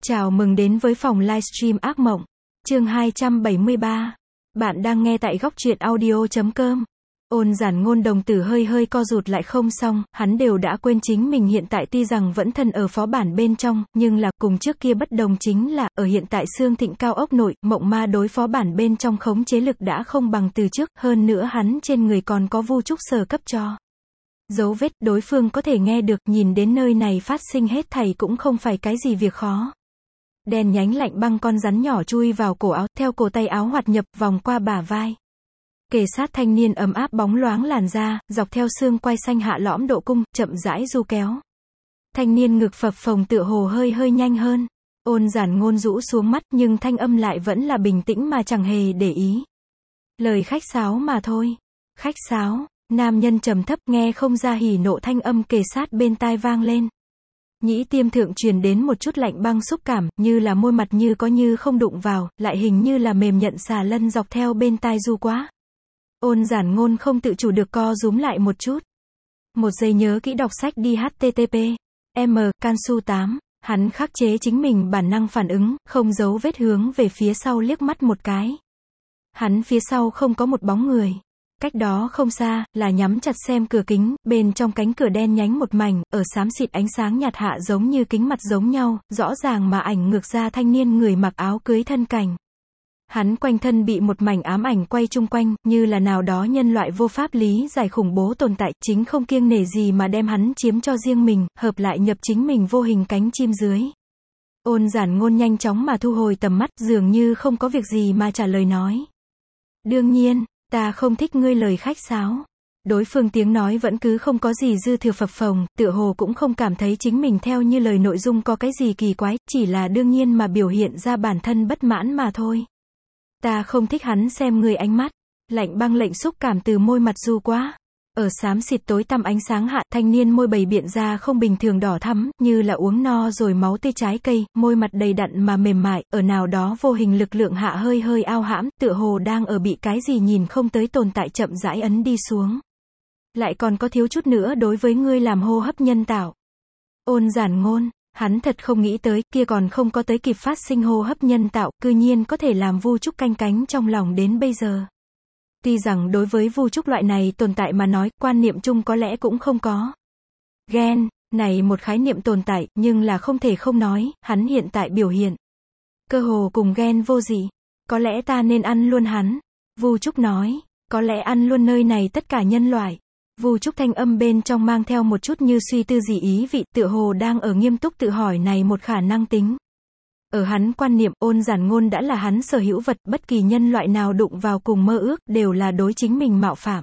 Chào mừng đến với phòng livestream ác mộng. Chương 273. Bạn đang nghe tại góc truyện audio.com. Ôn Giản Ngôn đồng tử hơi hơi co rụt lại không xong, hắn đều đã quên chính mình hiện tại tuy rằng vẫn thân ở phó bản bên trong, nhưng là, cùng trước kia bất đồng chính là, ở hiện tại Xương Thịnh cao ốc nội, mộng ma đối phó bản bên trong khống chế lực đã không bằng từ trước, hơn nữa hắn trên người còn có vu trúc sở cấp cho dấu vết, đối phương có thể nghe được, nhìn đến nơi này phát sinh hết thảy cũng không phải cái gì việc khó. Đèn nhánh lạnh băng con rắn nhỏ chui vào cổ áo, theo cổ tay áo hoạt nhập, vòng qua bả vai. Kề sát thanh niên ấm áp bóng loáng làn da, dọc theo xương quai xanh hạ lõm độ cung, chậm rãi du kéo. Thanh niên ngực phập phồng tựa hồ hơi hơi nhanh hơn. Ôn Giản Ngôn rũ xuống mắt, nhưng thanh âm lại vẫn là bình tĩnh mà chẳng hề để ý. Lời khách sáo mà thôi. Khách sáo, nam nhân trầm thấp nghe không ra hỉ nộ thanh âm kề sát bên tai vang lên. Nhĩ tiêm thượng truyền đến một chút lạnh băng xúc cảm, như là môi mặt như có như không đụng vào, lại hình như là mềm nhận xà lân dọc theo bên tai du quá. Ôn Giản Ngôn không tự chủ được co rúm lại một chút. Một giây nhớ kỹ đọc sách đi http. Cansu 8. Hắn khắc chế chính mình bản năng phản ứng, không giấu vết hướng về phía sau liếc mắt một cái. Hắn phía sau không có một bóng người. Cách đó không xa, là nhắm chặt xem cửa kính, bên trong cánh cửa đen nhánh một mảnh, ở xám xịt ánh sáng nhạt hạ giống như kính mặt giống nhau, rõ ràng mà ảnh ngược ra thanh niên người mặc áo cưới thân cảnh. Hắn quanh thân bị một mảnh ám ảnh quay chung quanh, như là nào đó nhân loại vô pháp lý giải khủng bố tồn tại, chính không kiêng nể gì mà đem hắn chiếm cho riêng mình, hợp lại nhập chính mình vô hình cánh chim dưới. Ôn Giản Ngôn nhanh chóng mà thu hồi tầm mắt, dường như không có việc gì mà trả lời nói. Đương nhiên, ta không thích ngươi lời khách sáo. Đối phương tiếng nói vẫn cứ không có gì dư thừa phập phồng, tựa hồ cũng không cảm thấy chính mình theo như lời nội dung có cái gì kỳ quái, chỉ là đương nhiên mà biểu hiện ra bản thân bất mãn mà thôi. Ta không thích hắn xem người ánh mắt. Lạnh băng lệnh xúc cảm từ môi mặt du quá. Ở xám xịt tối tăm ánh sáng hạ, thanh niên môi bày biện ra không bình thường đỏ thắm, như là uống no rồi máu tươi trái cây, môi mặt đầy đặn mà mềm mại, ở nào đó vô hình lực lượng hạ hơi hơi ao hãm, tựa hồ đang ở bị cái gì nhìn không tới tồn tại chậm rãi ấn đi xuống. Lại còn có thiếu chút nữa đối với ngươi làm hô hấp nhân tạo. Ôn Giản Ngôn, hắn thật không nghĩ tới, kia còn không có tới kịp phát sinh hô hấp nhân tạo, cư nhiên có thể làm vu trúc canh cánh trong lòng đến bây giờ. Tuy rằng đối với vu trúc loại này tồn tại mà nói, quan niệm chung có lẽ cũng không có. Ghen, này một khái niệm tồn tại, nhưng là không thể không nói, hắn hiện tại biểu hiện. Cơ hồ cùng ghen vô dị. Có lẽ ta nên ăn luôn hắn. Vu trúc nói, có lẽ ăn luôn nơi này tất cả nhân loại. Vu trúc thanh âm bên trong mang theo một chút như suy tư gì ý vị, tựa hồ đang ở nghiêm túc tự hỏi này một khả năng tính. Ở hắn quan niệm, Ôn Giản Ngôn đã là hắn sở hữu vật, bất kỳ nhân loại nào đụng vào cùng mơ ước, đều là đối chính mình mạo phạm.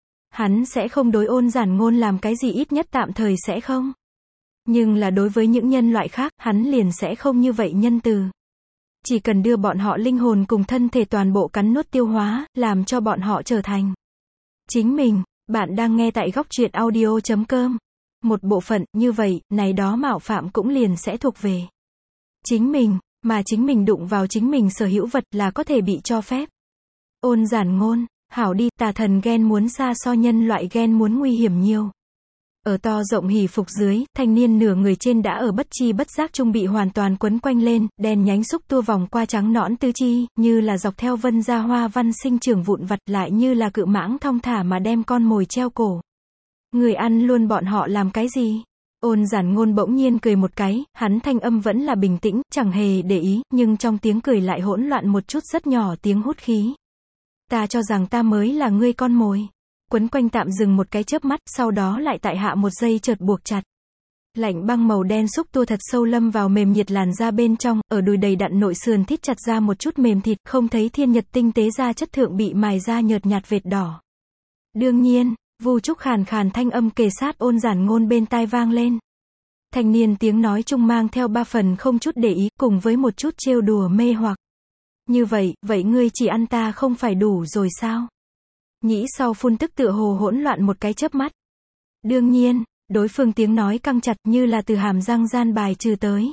Hắn sẽ không đối Ôn Giản Ngôn làm cái gì, ít nhất tạm thời sẽ không. Nhưng là đối với những nhân loại khác, hắn liền sẽ không như vậy nhân từ. Chỉ cần đưa bọn họ linh hồn cùng thân thể toàn bộ cắn nuốt tiêu hóa, làm cho bọn họ trở thành chính mình. Bạn đang nghe tại góc truyện audio.com. Một bộ phận, như vậy, này đó mạo phạm cũng liền sẽ thuộc về chính mình, mà chính mình đụng vào chính mình sở hữu vật là có thể bị cho phép. Ôn Giản Ngôn, hảo đi, tà thần ghen muốn xa so nhân loại ghen muốn nguy hiểm nhiều. Ở to rộng hỉ phục dưới, thanh niên nửa người trên đã ở bất chi bất giác trung bị hoàn toàn quấn quanh lên, đèn nhánh xúc tua vòng qua trắng nõn tứ chi, như là dọc theo vân gia hoa văn sinh trưởng vụn vặt, lại như là cự mãng thong thả mà đem con mồi treo cổ. Người ăn luôn bọn họ làm cái gì? Ôn Giản Ngôn bỗng nhiên cười một cái, hắn thanh âm vẫn là bình tĩnh, chẳng hề để ý, nhưng trong tiếng cười lại hỗn loạn một chút rất nhỏ tiếng hút khí. Ta cho rằng ta mới là ngươi con mồi. Quấn quanh tạm dừng một cái chớp mắt, sau đó lại tại hạ một giây chợt buộc chặt. Lạnh băng màu đen xúc tua thật sâu lâm vào mềm nhiệt làn da bên trong, ở đùi đầy đặn nội sườn thít chặt ra một chút mềm thịt, không thấy thiên nhật tinh tế da chất thượng bị mài ra nhợt nhạt vệt đỏ. Đương nhiên, vu trúc khàn khàn thanh âm kề sát Ôn Giản Ngôn bên tai vang lên. Thanh niên tiếng nói chung mang theo ba phần không chút để ý, cùng với một chút trêu đùa mê hoặc. Như vậy, vậy ngươi chỉ ăn ta không phải đủ rồi sao? Nhĩ sau phun tức tựa hồ hỗn loạn một cái chớp mắt. Đương nhiên, đối phương tiếng nói căng chặt như là từ hàm răng gian bài trừ tới.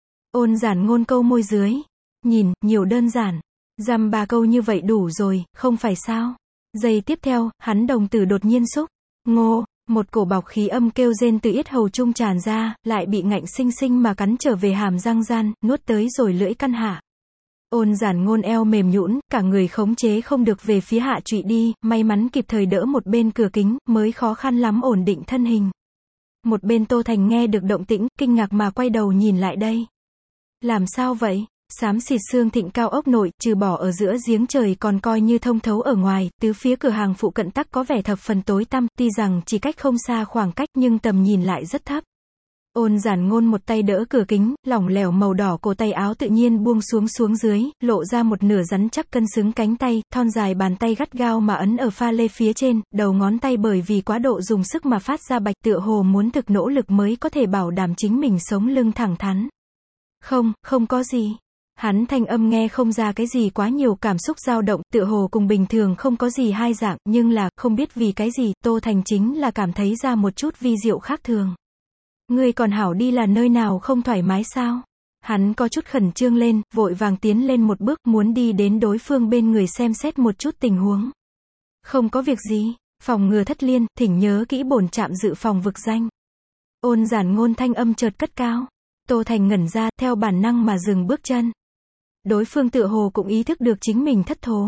Ôn Giản Ngôn câu môi dưới. Nhìn, nhiều đơn giản. Dăm ba câu như vậy đủ rồi, không phải sao? Giây tiếp theo, hắn đồng tử đột nhiên xúc. Ngô, Một cổ bọc khí âm kêu rên từ yết hầu trung tràn ra, lại bị ngạnh sinh sinh mà cắn trở về hàm răng gian, nuốt tới rồi lưỡi căn hạ. Ôn Giản Ngôn eo mềm nhũn, cả người khống chế không được về phía hạ trụy đi, may mắn kịp thời đỡ một bên cửa kính, mới khó khăn lắm ổn định thân hình. Một bên Tô Thành nghe được động tĩnh, kinh ngạc mà quay đầu nhìn lại đây. Làm sao vậy? Xám xịt xương thịnh cao ốc nội, trừ bỏ ở giữa giếng trời còn coi như thông thấu ở ngoài, tứ phía cửa hàng phụ cận tắc có vẻ thập phần tối tăm, tuy rằng chỉ cách không xa khoảng cách nhưng tầm nhìn lại rất thấp. Ôn Giản Ngôn một tay đỡ cửa kính, lỏng lẻo màu đỏ cổ tay áo tự nhiên buông xuống dưới, lộ ra một nửa rắn chắc cân xứng cánh tay, thon dài bàn tay gắt gao mà ấn ở pha lê phía trên, đầu ngón tay bởi vì quá độ dùng sức mà phát ra bạch, tựa hồ muốn thực nỗ lực mới có thể bảo đảm chính mình sống lưng thẳng thắn. Không có gì. Hắn thanh âm nghe không ra cái gì quá nhiều cảm xúc dao động, tựa hồ cùng bình thường không có gì hai dạng, nhưng là, không biết vì cái gì, Tô Thành chính là cảm thấy ra một chút vi diệu khác thường. Ngươi còn hảo đi là nơi nào không thoải mái sao? Hắn có chút khẩn trương lên, vội vàng tiến lên một bước, muốn đi đến đối phương bên người xem xét một chút tình huống. Không có việc gì, phòng ngừa thất liên, thỉnh nhớ kỹ bổn trạm dự phòng vực danh. Ôn Giản Ngôn thanh âm chợt cất cao. Tô Thành ngẩn ra, theo bản năng mà dừng bước chân. Đối phương tựa hồ cũng ý thức được chính mình thất thố.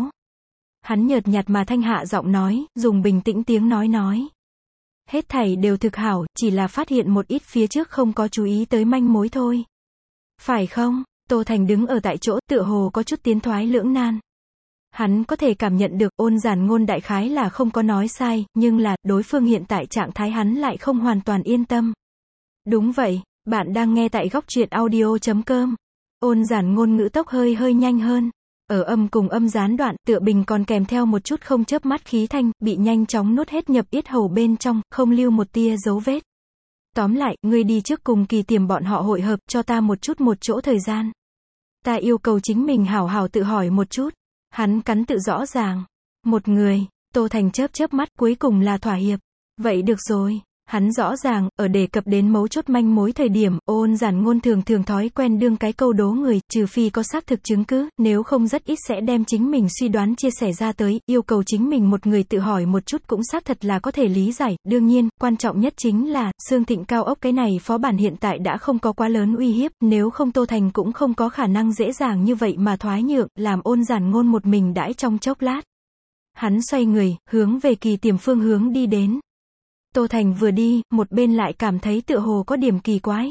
Hắn nhợt nhạt mà thanh hạ giọng nói, dùng bình tĩnh tiếng nói. Hết thảy đều thực hảo, chỉ là phát hiện một ít phía trước không có chú ý tới manh mối thôi. Phải không? Tô Thành đứng ở tại chỗ, tựa hồ có chút tiến thoái lưỡng nan. Hắn có thể cảm nhận được, Ôn Giản Ngôn đại khái là không có nói sai, nhưng là, đối phương hiện tại trạng thái hắn lại không hoàn toàn yên tâm. Đúng vậy, bạn đang nghe tại Góc Truyện Audio.com. Ôn Giản Ngôn ngữ tốc hơi nhanh hơn. Ở âm cùng âm gián đoạn, tựa bình còn kèm theo một chút không chớp mắt khí thanh, bị nhanh chóng nuốt hết nhập yết hầu bên trong, không lưu một tia dấu vết. Tóm lại, ngươi đi trước cùng Kỳ Tiềm bọn họ hội hợp, cho ta một chỗ thời gian. Ta yêu cầu chính mình hảo hảo tự hỏi một chút. Hắn cắn tự rõ ràng. Một người, Tô Thành chớp mắt, cuối cùng là thỏa hiệp. Vậy được rồi. Hắn rõ ràng, ở đề cập đến mấu chốt manh mối thời điểm, Ôn Giản Ngôn thường thói quen đương cái câu đố người, trừ phi có xác thực chứng cứ, nếu không rất ít sẽ đem chính mình suy đoán chia sẻ ra tới, yêu cầu chính mình một người tự hỏi một chút cũng xác thật là có thể lý giải. Đương nhiên, quan trọng nhất chính là, xương thịnh cao ốc cái này phó bản hiện tại đã không có quá lớn uy hiếp, nếu không Tô Thành cũng không có khả năng dễ dàng như vậy mà thoái nhượng, làm Ôn Giản Ngôn một mình đãi trong chốc lát. Hắn xoay người, hướng về Kỳ Tiềm phương hướng đi đến. Tô Thành vừa đi, một bên lại cảm thấy tựa hồ có điểm kỳ quái.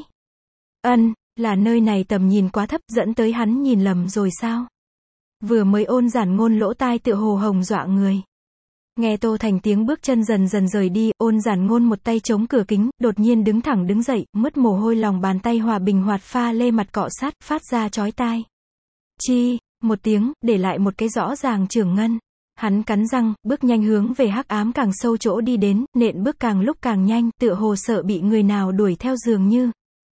Là nơi này tầm nhìn quá thấp, dẫn tới hắn nhìn lầm rồi sao? Vừa mới Ôn Giản Ngôn lỗ tai tựa hồ hồng dọa người. Nghe Tô Thành tiếng bước chân dần rời đi, Ôn Giản Ngôn một tay chống cửa kính, đột nhiên đứng thẳng đứng dậy, mướt mồ hôi lòng bàn tay hòa bình hoạt pha lê mặt cọ sát, phát ra chói tai. Chi, một tiếng, để lại một cái rõ ràng chưởng ngân. Hắn cắn răng, bước nhanh hướng về hắc ám càng sâu chỗ đi đến, nện bước càng lúc càng nhanh, tựa hồ sợ bị người nào đuổi theo dường như.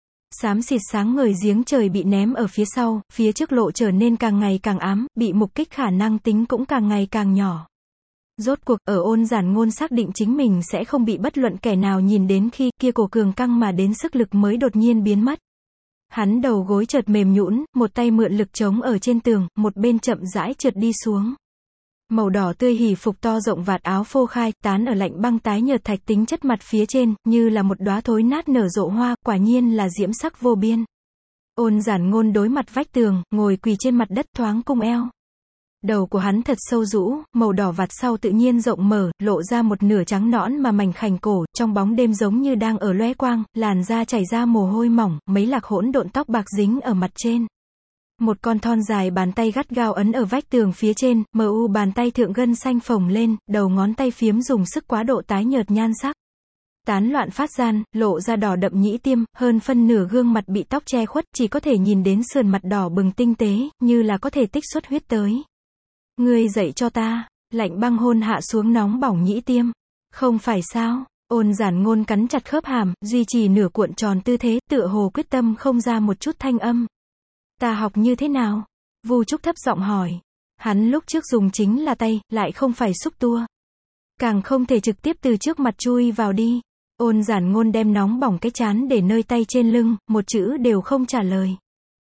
Xám xịt sáng ngời giếng trời bị ném ở phía sau, phía trước lộ trở nên càng ngày càng ám, bị mục kích khả năng tính cũng càng ngày càng nhỏ. Rốt cuộc, ở Ôn Giản Ngôn xác định chính mình sẽ không bị bất luận kẻ nào nhìn đến khi, kia cổ cường căng mà đến sức lực mới đột nhiên biến mất. Hắn đầu gối chợt mềm nhũn, một tay mượn lực chống ở trên tường, một bên chậm rãi trượt đi xuống. Màu đỏ tươi hỉ phục to rộng vạt áo phô khai, tán ở lạnh băng tái nhợt thạch tính chất mặt phía trên, như là một đóa thối nát nở rộ hoa, quả nhiên là diễm sắc vô biên. Ôn Giản Ngôn đối mặt vách tường, ngồi quỳ trên mặt đất thoáng cung eo. Đầu của hắn thật sâu rũ, màu đỏ vạt sau tự nhiên rộng mở, lộ ra một nửa trắng nõn mà mảnh khảnh cổ, trong bóng đêm giống như đang ở lóe quang, làn da chảy ra mồ hôi mỏng, mấy lạc hỗn độn tóc bạc dính ở mặt trên. Một con thon dài bàn tay gắt gao ấn ở vách tường phía trên, bàn tay thượng gân xanh phồng lên, đầu ngón tay phiếm dùng sức quá độ tái nhợt nhan sắc. Tán loạn phát gian, lộ ra đỏ đậm nhĩ tiêm, hơn phân nửa gương mặt bị tóc che khuất, chỉ có thể nhìn đến sườn mặt đỏ bừng tinh tế, như là có thể tích xuất huyết tới. Ngươi dậy cho ta, lạnh băng hôn hạ xuống nóng bỏng nhĩ tiêm. Không phải sao? Ôn Giản Ngôn cắn chặt khớp hàm, duy trì nửa cuộn tròn tư thế, tựa hồ quyết tâm không ra một chút thanh âm. Ta học như thế nào? Vu Trúc thấp giọng hỏi. Hắn lúc trước dùng chính là tay, lại không phải xúc tua. Càng không thể trực tiếp từ trước mặt chui vào đi. Ôn Giản Ngôn đem nóng bỏng cái trán để nơi tay trên lưng, một chữ đều không trả lời.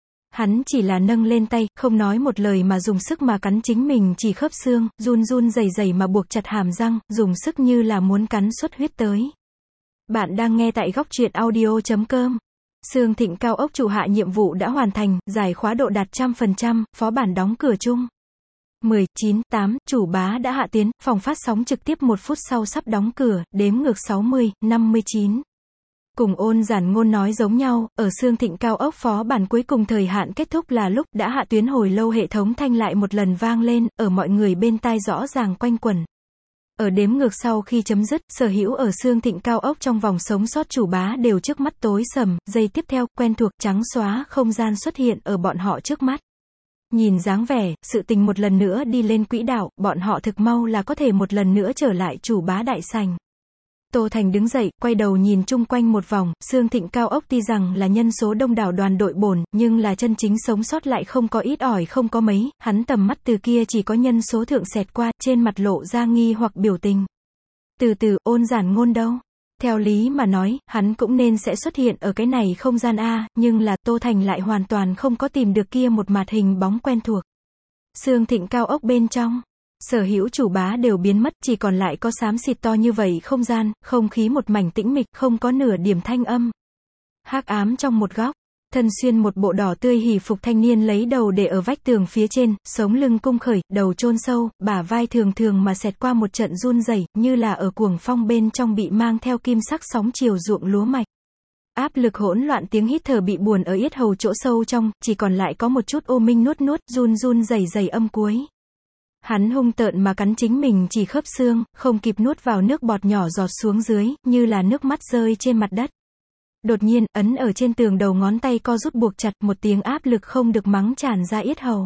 Hắn chỉ là nâng lên tay, không nói một lời mà dùng sức mà cắn chính mình chỉ khớp xương, run rẩy mà buộc chặt hàm răng, dùng sức như là muốn cắn xuất huyết tới. Bạn đang nghe tại góc truyện audio.com. Sương Thịnh cao ốc chủ hạ nhiệm vụ đã hoàn thành, giải khóa độ đạt 100%, phó bản đóng cửa chung. 19/8, chủ bá đã hạ tiến, phòng phát sóng trực tiếp 1 phút sau sắp đóng cửa, đếm ngược 60, 59. Cùng Ôn Giản Ngôn nói giống nhau, ở Sương Thịnh cao ốc phó bản cuối cùng thời hạn kết thúc là lúc đã hạ tuyến hồi lâu hệ thống thanh lại một lần vang lên, ở mọi người bên tai rõ ràng quanh quẩn. Ở đếm ngược sau khi chấm dứt, sở hữu ở Sương Thịnh cao ốc trong vòng sống sót chủ bá đều trước mắt tối sầm, giây tiếp theo, quen thuộc, trắng xóa không gian xuất hiện ở bọn họ trước mắt. Nhìn dáng vẻ, sự tình một lần nữa đi lên quỹ đạo, bọn họ thực mau là có thể một lần nữa trở lại chủ bá đại sảnh. Tô Thành đứng dậy, quay đầu nhìn chung quanh một vòng, Sương Thịnh cao ốc tuy rằng là nhân số đông đảo đoàn đội bổn, nhưng là chân chính sống sót lại không có ít ỏi không có mấy, hắn tầm mắt từ kia chỉ có nhân số thượng xẹt qua, trên mặt lộ ra nghi hoặc biểu tình. Từ từ, Ôn Giản Ngôn đâu? Theo lý mà nói, hắn cũng nên sẽ xuất hiện ở cái này không gian A, nhưng là, Tô Thành lại hoàn toàn không có tìm được kia một mặt hình bóng quen thuộc. Sương Thịnh cao ốc bên trong. Sở hữu chủ bá đều biến mất, chỉ còn lại có xám xịt to như vậy không gian, không khí một mảnh tĩnh mịch, không có nửa điểm thanh âm. Hắc ám trong một góc, thân xuyên một bộ đỏ tươi hỉ phục thanh niên lấy đầu để ở vách tường phía trên, sống lưng cung khởi, đầu chôn sâu, bả vai thường thường mà xẹt qua một trận run rẩy, như là ở cuồng phong bên trong bị mang theo kim sắc sóng chiều ruộng lúa mạch. Áp lực hỗn loạn tiếng hít thở bị buồn ở yết hầu chỗ sâu trong, chỉ còn lại có một chút ô minh nuốt nuốt, run run rẩy rẩy âm cuối. Hắn hung tợn mà cắn chính mình chỉ khớp xương, không kịp nuốt vào nước bọt nhỏ giọt xuống dưới, như là nước mắt rơi trên mặt đất. Đột nhiên, ấn ở trên tường đầu ngón tay co rút buộc chặt, một tiếng áp lực không được mắng tràn ra yết hầu.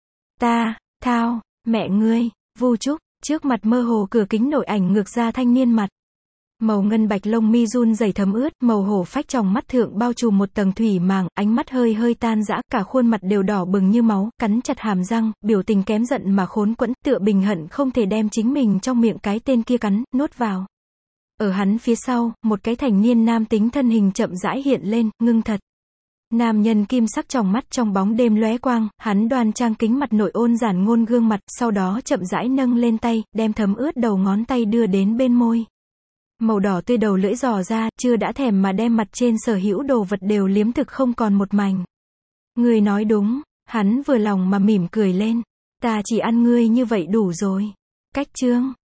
Thao, mẹ ngươi, Vu Trúc, trước mặt mơ hồ cửa kính nổi ảnh ngược ra thanh niên mặt. Màu ngân bạch lông mi run rẩy thấm ướt, màu hổ phách tròng mắt thượng bao trùm một tầng thủy màng, ánh mắt hơi hơi tan rã, cả khuôn mặt đều đỏ bừng như máu, cắn chặt hàm răng, biểu tình kém giận mà khốn quẫn, tựa bình hận không thể đem chính mình trong miệng cái tên kia cắn, nuốt vào. Ở hắn phía sau, một cái thành niên nam tính thân hình chậm rãi hiện lên, ngưng thật. Nam nhân kim sắc tròng mắt trong bóng đêm lóe quang, hắn đoan trang kính mặt nội Ôn Giản Ngôn gương mặt, sau đó chậm rãi nâng lên tay, đem thấm ướt đầu ngón tay đưa đến bên môi. Màu đỏ tươi đầu lưỡi dò ra, chưa đã thèm mà đem mặt trên sở hữu đồ vật đều liếm thực không còn một mảnh. Ngươi nói đúng, hắn vừa lòng mà mỉm cười lên. Ta chỉ ăn ngươi như vậy đủ rồi. Cách chương.